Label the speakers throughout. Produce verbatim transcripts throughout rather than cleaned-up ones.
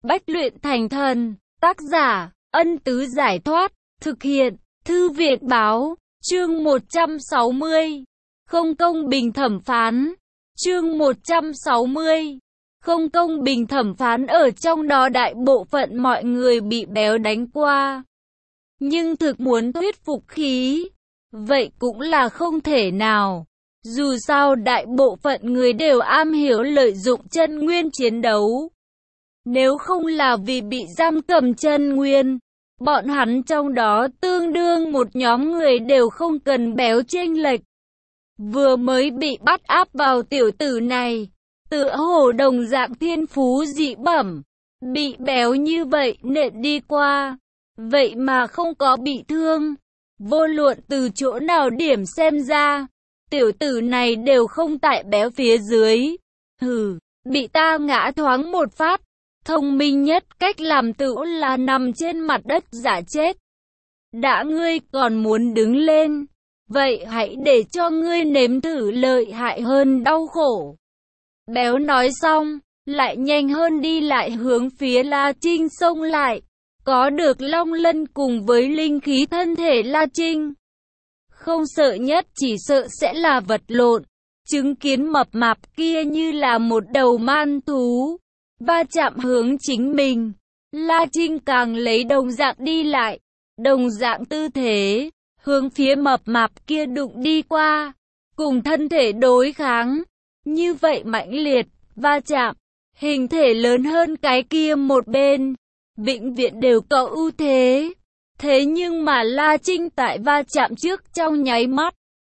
Speaker 1: bách luyện thành thần. Tác giả, Ân Tứ Giải Thoát. Thực hiện, Thư Viện Báo. Chương một trăm sáu mươi. Không công bình thẩm phán. Chương một trăm sáu mươi. Không công bình thẩm phán. Ở trong đó đại bộ phận mọi người bị béo đánh qua. Nhưng thực muốn thuyết phục khí, vậy cũng là không thể nào. Dù sao đại bộ phận người đều am hiểu lợi dụng chân nguyên chiến đấu. Nếu không là vì bị giam cầm chân nguyên, bọn hắn trong đó tương đương một nhóm người đều không cần béo chênh lệch. Vừa mới bị bắt áp vào tiểu tử này, tựa hồ đồng dạng thiên phú dị bẩm, bị béo như vậy nện đi qua, vậy mà không có bị thương. Vô luận từ chỗ nào điểm xem ra, tiểu tử này đều không tại béo phía dưới. Hừ, bị ta ngã thoáng một phát. Thông minh nhất cách làm tựu là nằm trên mặt đất giả chết. Đã ngươi còn muốn đứng lên, vậy hãy để cho ngươi nếm thử lợi hại hơn đau khổ. Béo nói xong, lại nhanh hơn đi lại hướng phía La Trinh xông lại. Có được long lân cùng với linh khí thân thể La Trinh, không sợ nhất chỉ sợ sẽ là vật lộn. Chứng kiến mập mạp kia như là một đầu man thú va chạm hướng chính mình, La Trinh càng lấy đồng dạng đi lại, đồng dạng tư thế, hướng phía mập mạp kia đụng đi qua, cùng thân thể đối kháng. Như vậy mãnh liệt, va chạm, hình thể lớn hơn cái kia một bên, vĩnh viễn đều có ưu thế. Thế nhưng mà La Trinh tại va chạm trước trong nháy mắt,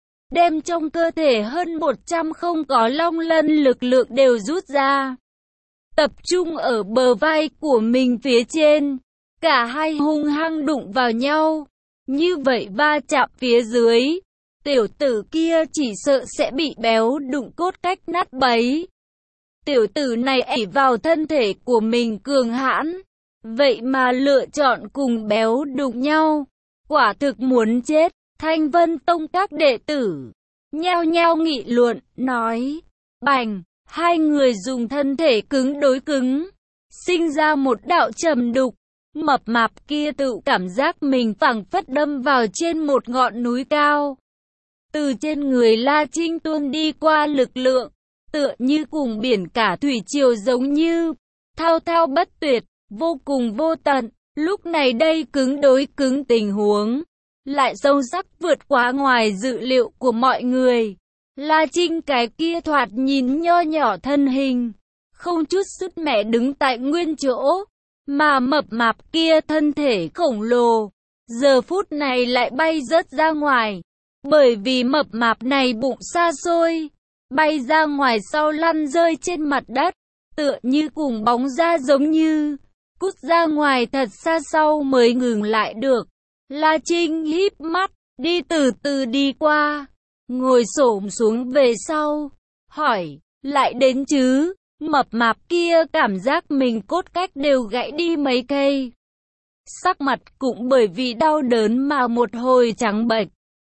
Speaker 1: đem trong cơ thể hơn một trăm không có long lân lực lượng đều rút ra, tập trung ở bờ vai của mình phía trên, cả hai hung hăng đụng vào nhau. Như vậy va chạm phía dưới, tiểu tử kia chỉ sợ sẽ bị béo đụng cốt cách nát bấy. Tiểu tử này ỷ vào thân thể của mình cường hãn, vậy mà lựa chọn cùng béo đụng nhau, quả thực muốn chết. Thanh Vân Tông các đệ tử nhao nhao nghị luận, nói, bành, hai người dùng thân thể cứng đối cứng, sinh ra một đạo trầm đục. Mập mạp kia tự cảm giác mình phảng phất đâm vào trên một ngọn núi cao. Từ trên người La Trinh tuôn đi qua lực lượng, tựa như cùng biển cả thủy triều giống như, thao thao bất tuyệt, vô cùng vô tận. Lúc này đây cứng đối cứng tình huống, lại sâu sắc vượt quá ngoài dự liệu của mọi người. La Trinh cái kia thoạt nhìn nho nhỏ thân hình, không chút sứt mẻ đứng tại nguyên chỗ, mà mập mạp kia thân thể khổng lồ, giờ phút này lại bay rớt ra ngoài. Bởi vì mập mạp này bụng xa xôi, bay ra ngoài sau lăn rơi trên mặt đất, tựa như cùng bóng ra giống như, cút ra ngoài thật xa sau mới ngừng lại được. La Trinh híp mắt, đi từ từ đi qua, ngồi xổm xuống về sau, hỏi, lại đến chứ? Mập mạp kia cảm giác mình cốt cách đều gãy đi mấy cây. Sắc mặt cũng bởi vì đau đớn mà một hồi trắng bệch.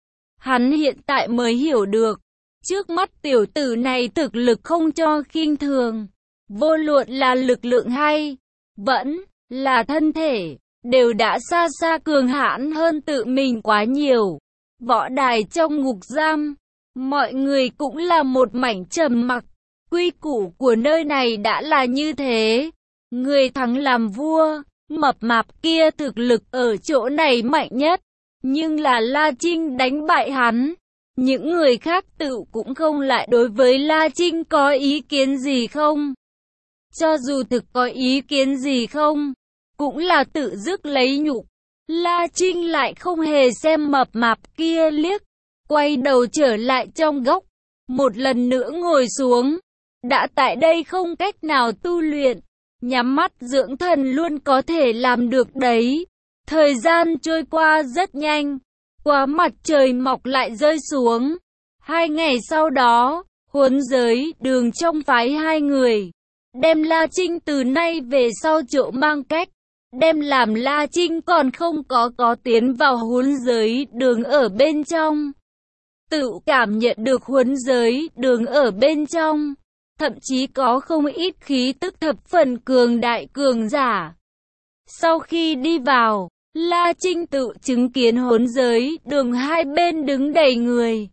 Speaker 1: Hắn hiện tại mới hiểu được, trước mắt tiểu tử này thực lực không cho khinh thường. Vô luận là lực lượng hay, vẫn là thân thể, đều đã xa xa cường hãn hơn tự mình quá nhiều. Võ đài trong ngục giam, mọi người cũng là một mảnh trầm mặc. Quy củ của nơi này đã là như thế, người thắng làm vua. Mập mạp kia thực lực ở chỗ này mạnh nhất, nhưng là La Trinh đánh bại hắn. Những người khác tự cũng không lại đối với La Trinh có ý kiến gì không. Cho dù thực có ý kiến gì không, cũng là tự dứt lấy nhục. La Trinh lại không hề xem mập mạp kia liếc, quay đầu trở lại trong góc, một lần nữa ngồi xuống. Đã tại đây không cách nào tu luyện, nhắm mắt dưỡng thần luôn có thể làm được đấy. Thời gian trôi qua rất nhanh, quá mặt trời mọc lại rơi xuống. Hai ngày sau đó, huấn giới đường trong phái hai người, đem La Trinh từ nay về sau chỗ mang cách, đem làm La Trinh còn không có có tiến vào huấn giới đường ở bên trong. Tự cảm nhận được huấn giới đường ở bên trong, thậm chí có không ít khí tức thập phần cường đại cường giả. Sau khi đi vào, La Trinh tự chứng kiến hốn giới, đường hai bên đứng đầy người.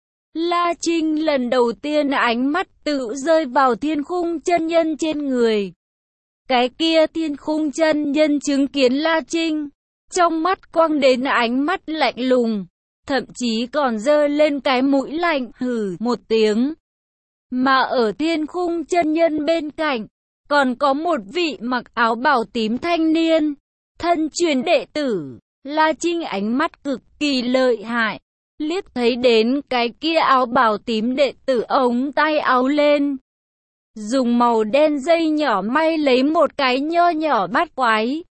Speaker 1: La Trinh lần đầu tiên ánh mắt tự rơi vào Thiên Khung chân nhân trên người. Cái kia Thiên Khung chân nhân chứng kiến La Trinh, trong mắt quang đến ánh mắt lạnh lùng, thậm chí còn giơ lên cái mũi lạnh hừ một tiếng. Mà ở Thiên Khung chân nhân bên cạnh, còn có một vị mặc áo bào tím thanh niên, thân truyền đệ tử. La Trinh ánh mắt cực kỳ lợi hại, liếc thấy đến cái kia áo bào tím đệ tử ống tay áo lên, dùng màu đen dây nhỏ may lấy một cái nho nhỏ bát quái.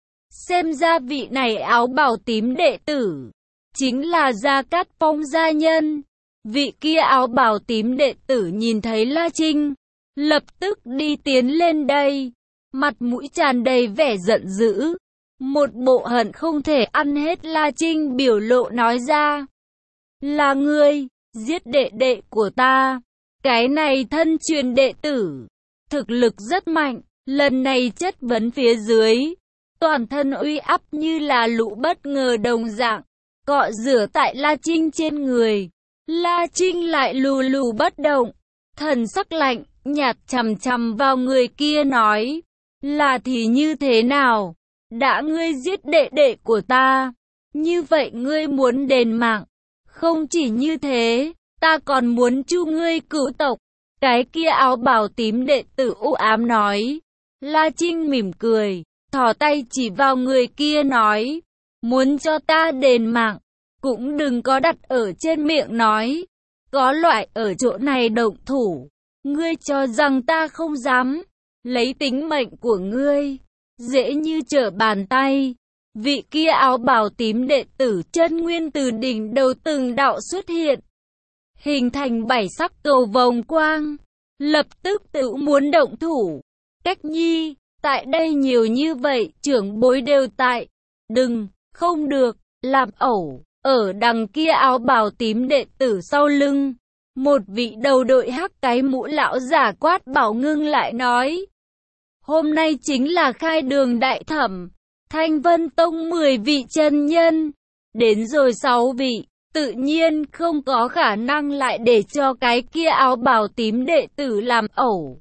Speaker 1: Xem ra vị này áo bào tím đệ tử chính là Gia Cát Phong gia nhân. Vị kia áo bào tím đệ tử nhìn thấy La Trinh, lập tức đi tiến lên đây, mặt mũi tràn đầy vẻ giận dữ, một bộ hận không thể ăn hết La Trinh biểu lộ nói ra. Là ngươi, giết đệ đệ của ta. Cái này thân truyền đệ tử, thực lực rất mạnh, lần này chất vấn phía dưới, toàn thân uy áp như là lũ bất ngờ đồng dạng, cọ rửa tại La Trinh trên người. La Trinh lại lù lù bất động, thần sắc lạnh, nhạt chằm chằm vào người kia nói, là thì như thế nào? Đã ngươi giết đệ đệ của ta, như vậy ngươi muốn đền mạng. Không chỉ như thế, ta còn muốn chu ngươi cửu tộc. Cái kia áo bào tím đệ tử u ám nói. La Trinh mỉm cười, thò tay chỉ vào người kia nói, muốn cho ta đền mạng, cũng đừng có đặt ở trên miệng nói, có loại ở chỗ này động thủ, ngươi cho rằng ta không dám, lấy tính mệnh của ngươi, dễ như trở bàn tay. Vị kia áo bào tím đệ tử chân nguyên từ đỉnh đầu từng đạo xuất hiện, hình thành bảy sắc cầu vòng quang, lập tức tự muốn động thủ. Cách Nhi, tại đây nhiều như vậy, trưởng bối đều tại, đừng, không được, làm ẩu. Ở đằng kia áo bào tím đệ tử sau lưng, một vị đầu đội hắc cái mũ lão giả quát bảo ngưng lại nói, hôm nay chính là khai đường đại thẩm, Thanh Vân Tông mười vị chân nhân, đến rồi sáu vị, tự nhiên không có khả năng lại để cho cái kia áo bào tím đệ tử làm ẩu.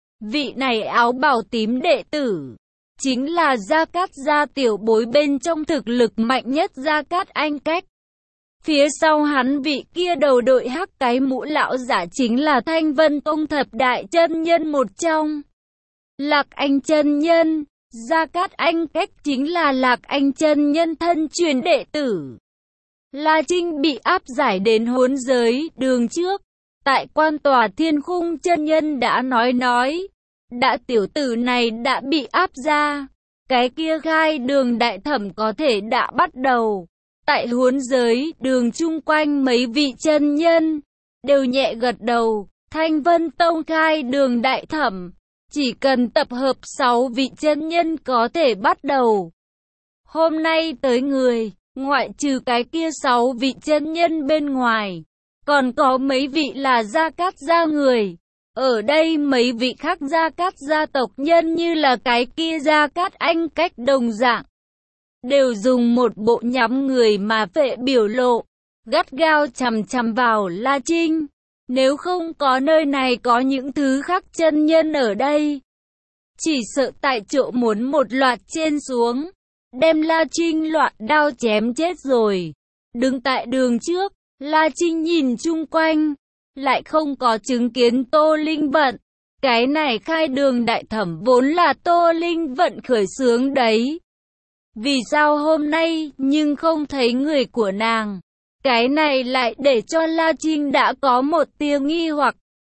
Speaker 1: Vị này áo bào tím đệ tử, chính là Gia Cát gia tiểu bối bên trong thực lực mạnh nhất Gia Cát Anh Cách. Phía sau hắn vị kia đầu đội hắc cái mũ lão giả chính là Thanh Vân Tông thập đại chân nhân một trong. Lạc Anh chân nhân, Gia Cát Anh Cách chính là Lạc Anh chân nhân thân truyền đệ tử. La Trinh bị áp giải đến hốn giới đường trước, tại quan tòa Thiên Khung chân nhân đã nói nói, đã tiểu tử này đã bị áp ra, cái kia khai đường đại thẩm có thể đã bắt đầu. Tại huấn giới, đường chung quanh mấy vị chân nhân, đều nhẹ gật đầu, Thanh Vân Tông khai đường đại thẩm, chỉ cần tập hợp sáu vị chân nhân có thể bắt đầu. Hôm nay tới người, ngoại trừ cái kia sáu vị chân nhân bên ngoài, còn có mấy vị là Gia Cát gia người. Ở đây mấy vị khác Gia Cát gia tộc nhân như là cái kia Gia Cát Anh Cách đồng dạng, đều dùng một bộ nhắm người mà phệ biểu lộ, gắt gao chằm chằm vào La Trinh. Nếu không có nơi này có những thứ khác chân nhân ở đây, chỉ sợ tại chỗ muốn một loạt trên xuống, đem La Trinh loạn đao chém chết rồi. Đứng tại đường trước, La Trinh nhìn chung quanh, lại không có chứng kiến Tô Linh Vận. Cái này khai đường đại thẩm vốn là Tô Linh Vận khởi xướng đấy. Vì sao hôm nay nhưng không thấy người của nàng? Cái này lại để cho La Trinh đã có một tia nghi hoặc.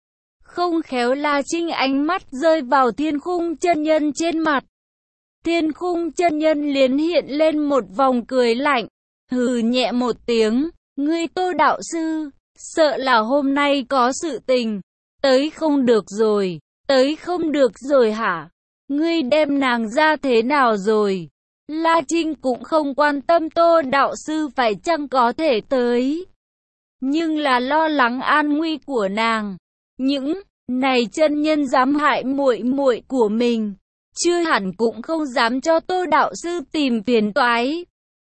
Speaker 1: Không khéo La Trinh ánh mắt rơi vào Thiên Khung chân nhân trên mặt. Thiên Khung chân nhân liền hiện lên một vòng cười lạnh, hừ nhẹ một tiếng, ngươi Tô đạo sư, sợ là hôm nay có sự tình, tới không được rồi, tới không được rồi hả? Ngươi đem nàng ra thế nào rồi? La Trinh cũng không quan tâm Tô đạo sư phải chăng có thể tới, nhưng là lo lắng an nguy của nàng. Những Này chân nhân dám hại muội muội của mình, chưa hẳn cũng không dám cho Tô đạo sư tìm phiền toái.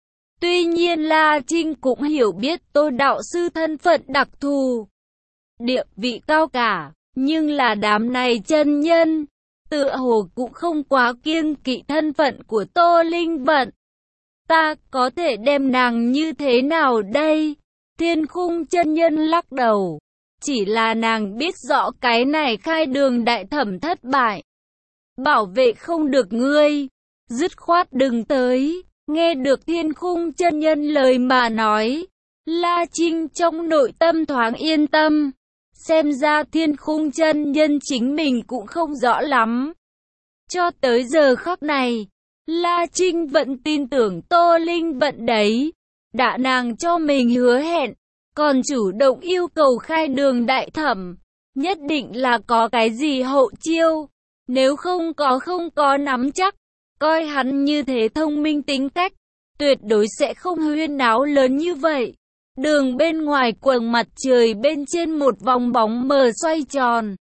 Speaker 1: Tuy nhiên La Trinh cũng hiểu biết Tô đạo sư thân phận đặc thù, địa vị cao cả, nhưng là đám này chân nhân, tựa hồ cũng không quá kiêng kỵ thân phận của Tô Linh Vận. Ta có thể đem nàng như thế nào đây? Thiên Khung chân nhân lắc đầu. Chỉ là nàng biết rõ cái này khai đường đại thẩm thất bại, bảo vệ không được ngươi, dứt khoát đừng tới. Nghe được Thiên Khung chân nhân lời mà nói, La Trinh trong nội tâm thoáng yên tâm. Xem ra Thiên Khung chân nhân chính mình cũng không rõ lắm. Cho tới giờ khắc này, La Trinh vẫn tin tưởng Tô Linh Vận đấy. Đã nàng cho mình hứa hẹn, còn chủ động yêu cầu khai đường đại thẩm, nhất định là có cái gì hậu chiêu. Nếu không có không có nắm chắc, coi hắn như thế thông minh tính cách, tuyệt đối sẽ không huyên náo lớn như vậy. Đường bên ngoài quầng mặt trời bên trên một vòng bóng mờ xoay tròn.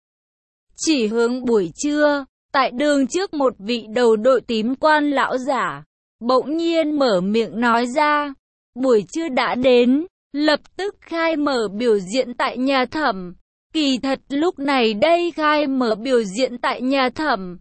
Speaker 1: Chỉ hướng buổi trưa, tại đường trước một vị đầu đội tím quan lão giả, bỗng nhiên mở miệng nói ra, buổi trưa đã đến, lập tức khai mở biểu diễn tại nhà thẩm. Kỳ thật lúc này đây khai mở biểu diễn tại nhà thẩm,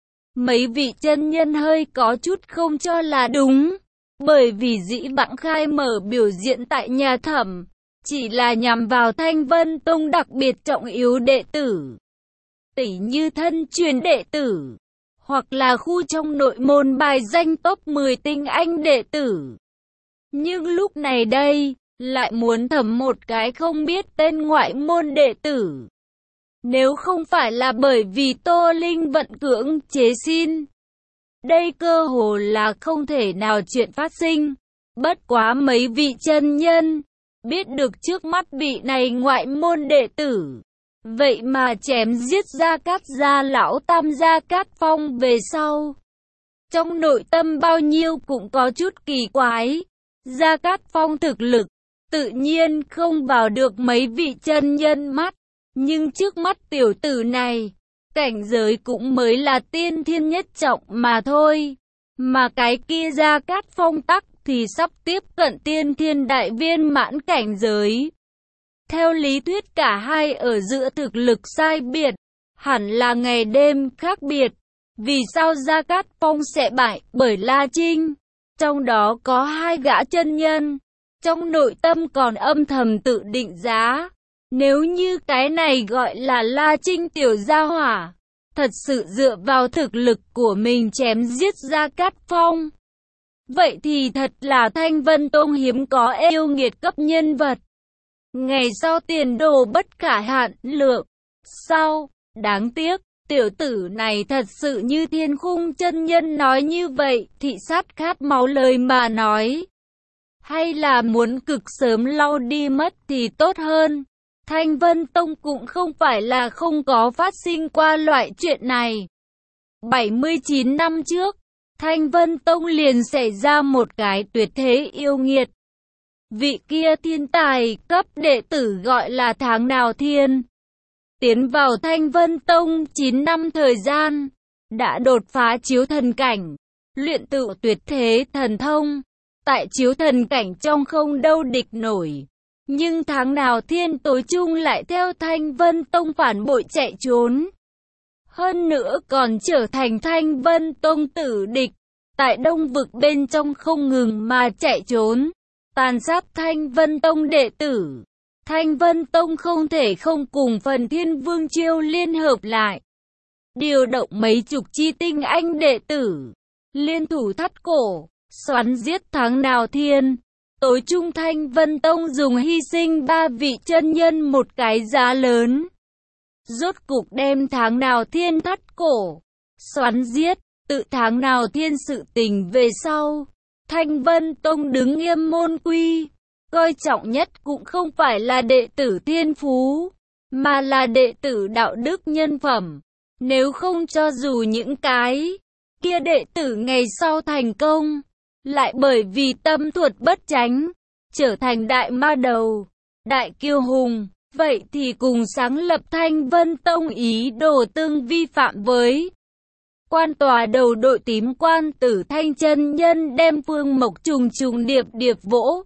Speaker 1: mấy vị chân nhân hơi có chút không cho là đúng, bởi vì dĩ vãng khai mở biểu diễn tại nhà thẩm, chỉ là nhằm vào Thanh Vân Tông đặc biệt trọng yếu đệ tử, tỉ như thân truyền đệ tử, hoặc là khu trong nội môn bài danh top mười tinh anh đệ tử. Nhưng lúc này đây, lại muốn thẩm một cái không biết tên ngoại môn đệ tử. Nếu không phải là bởi vì Tô Linh Vận cưỡng chế xin, đây cơ hồ là không thể nào chuyện phát sinh. Bất quá mấy vị chân nhân, biết được trước mắt vị này ngoại môn đệ tử, vậy mà chém giết Gia Cát gia lão tam Gia Cát Phong về sau. Trong nội tâm bao nhiêu cũng có chút kỳ quái. Gia Cát Phong thực lực, tự nhiên không vào được mấy vị chân nhân mắt. Nhưng trước mắt tiểu tử này, cảnh giới cũng mới là tiên thiên nhất trọng mà thôi. Mà cái kia Gia Cát Phong tắc thì sắp tiếp cận tiên thiên đại viên mãn cảnh giới. Theo lý thuyết cả hai ở giữa thực lực sai biệt, hẳn là ngày đêm khác biệt. Vì sao Gia Cát Phong sẽ bại? Bởi La Trinh. Trong đó có hai gã chân nhân, trong nội tâm còn âm thầm tự định giá. Nếu như cái này gọi là La Trinh tiểu gia hỏa, thật sự dựa vào thực lực của mình chém giết Gia Cát Phong, vậy thì thật là Thanh Vân Tông hiếm có yêu nghiệt cấp nhân vật. Ngày sau tiền đồ bất khả hạn lượng. Sau, đáng tiếc, tiểu tử này thật sự như Thiên Khung chân nhân nói như vậy, thị sát khát máu lời mà nói. Hay là muốn cực sớm lau đi mất thì tốt hơn. Thanh Vân Tông cũng không phải là không có phát sinh qua loại chuyện này. bảy mươi chín năm trước, Thanh Vân Tông liền xảy ra một cái tuyệt thế yêu nghiệt. Vị kia thiên tài cấp đệ tử gọi là Tháng Nào Thiên. Tiến vào Thanh Vân Tông chín năm thời gian, đã đột phá chiếu thần cảnh, luyện tự tuyệt thế thần thông. Tại chiếu thần cảnh trong không đâu địch nổi. Nhưng Tháng Nào Thiên tối chung lại theo Thanh Vân Tông phản bội chạy trốn. Hơn nữa còn trở thành Thanh Vân Tông tử địch. Tại Đông Vực bên trong không ngừng mà chạy trốn, tàn sát Thanh Vân Tông đệ tử. Thanh Vân Tông không thể không cùng Phần Thiên Vương Chiêu liên hợp lại, điều động mấy chục chi tinh anh đệ tử, liên thủ thắt cổ, xoắn giết Tháng Nào Thiên. Tối trung Thanh Vân Tông dùng hy sinh ba vị chân nhân một cái giá lớn, rốt cục đem Tháng Nào Thiên thắt cổ, xoắn giết. Tự Tháng Nào Thiên sự tình về sau, Thanh Vân Tông đứng nghiêm môn quy, coi trọng nhất cũng không phải là đệ tử thiên phú, mà là đệ tử đạo đức nhân phẩm. Nếu không cho dù những cái kia đệ tử ngày sau thành công, lại bởi vì tâm thuật bất chánh, trở thành đại ma đầu, đại kiêu hùng, vậy thì cùng sáng lập Thanh Vân Tông ý đồ tương vi phạm với quan tòa đầu đội tím quan Tử Thanh chân nhân, đem phương mộc trùng trùng điệp điệp vỗ.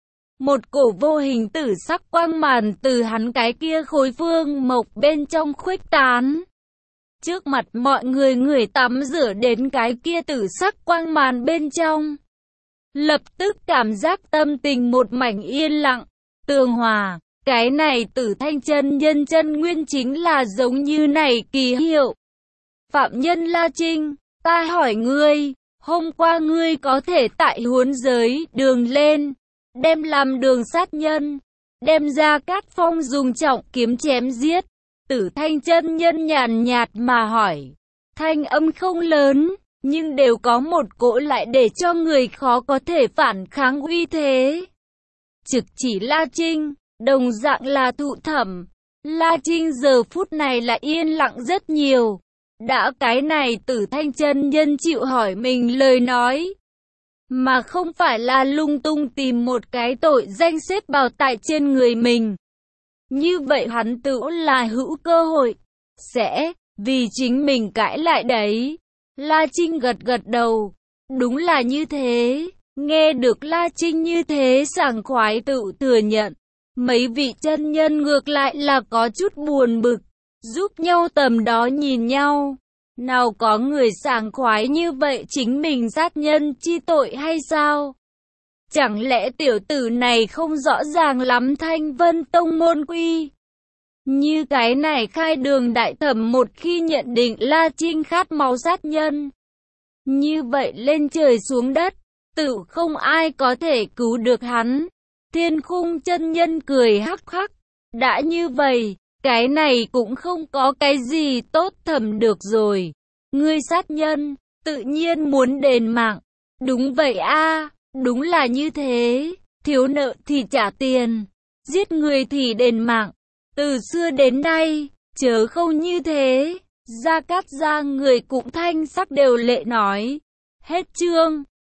Speaker 1: Một cổ vô hình tử sắc quang màn từ hắn cái kia khối phương mộc bên trong khuếch tán. Trước mặt mọi người, người tắm rửa đến cái kia tử sắc quang màn bên trong. Lập tức cảm giác tâm tình một mảnh yên lặng, tường hòa. Cái này Tử Thanh chân nhân chân nguyên chính là giống như này kỳ hiệu. Phạm Nhân La Trinh, ta hỏi ngươi, hôm qua ngươi có thể tại Huấn Giới đường lên, đem làm đường sát nhân, đem Gia Cát Phong dùng trọng kiếm chém giết. Tử Thanh chân nhân nhàn nhạt mà hỏi, thanh âm không lớn, nhưng đều có một cỗ lại để cho người khó có thể phản kháng uy thế. Trực chỉ La Trinh, đồng dạng là thụ thẩm. La Trinh giờ phút này là yên lặng rất nhiều. Đã cái này Tử Thanh chân nhân chịu hỏi mình lời nói, mà không phải là lung tung tìm một cái tội danh xếp vào tại trên người mình. Như vậy hắn tự là hữu cơ hội, sẽ vì chính mình cãi lại đấy. La Trinh gật gật đầu, đúng là như thế. Nghe được La Trinh như thế sảng khoái tự thừa nhận, mấy vị chân nhân ngược lại là có chút buồn bực, giúp nhau tầm đó nhìn nhau. Nào có người sảng khoái như vậy chính mình sát nhân chi tội hay sao? Chẳng lẽ tiểu tử này không rõ ràng lắm Thanh Vân Tông môn quy? Như cái này khai đường đại thẩm một khi nhận định La Trinh khát máu sát nhân, như vậy lên trời xuống đất, tự không ai có thể cứu được hắn. Thiên Khung chân nhân cười hắc hắc, đã như vậy, cái này cũng không có cái gì tốt thẩm được rồi. Ngươi sát nhân, tự nhiên muốn đền mạng. Đúng vậy a, đúng là như thế. Thiếu nợ thì trả tiền, giết người thì đền mạng. Từ xưa đến nay, chớ không như thế. Gia Cát gia người cũng thanh sắc đều lệ nói. Hết chương.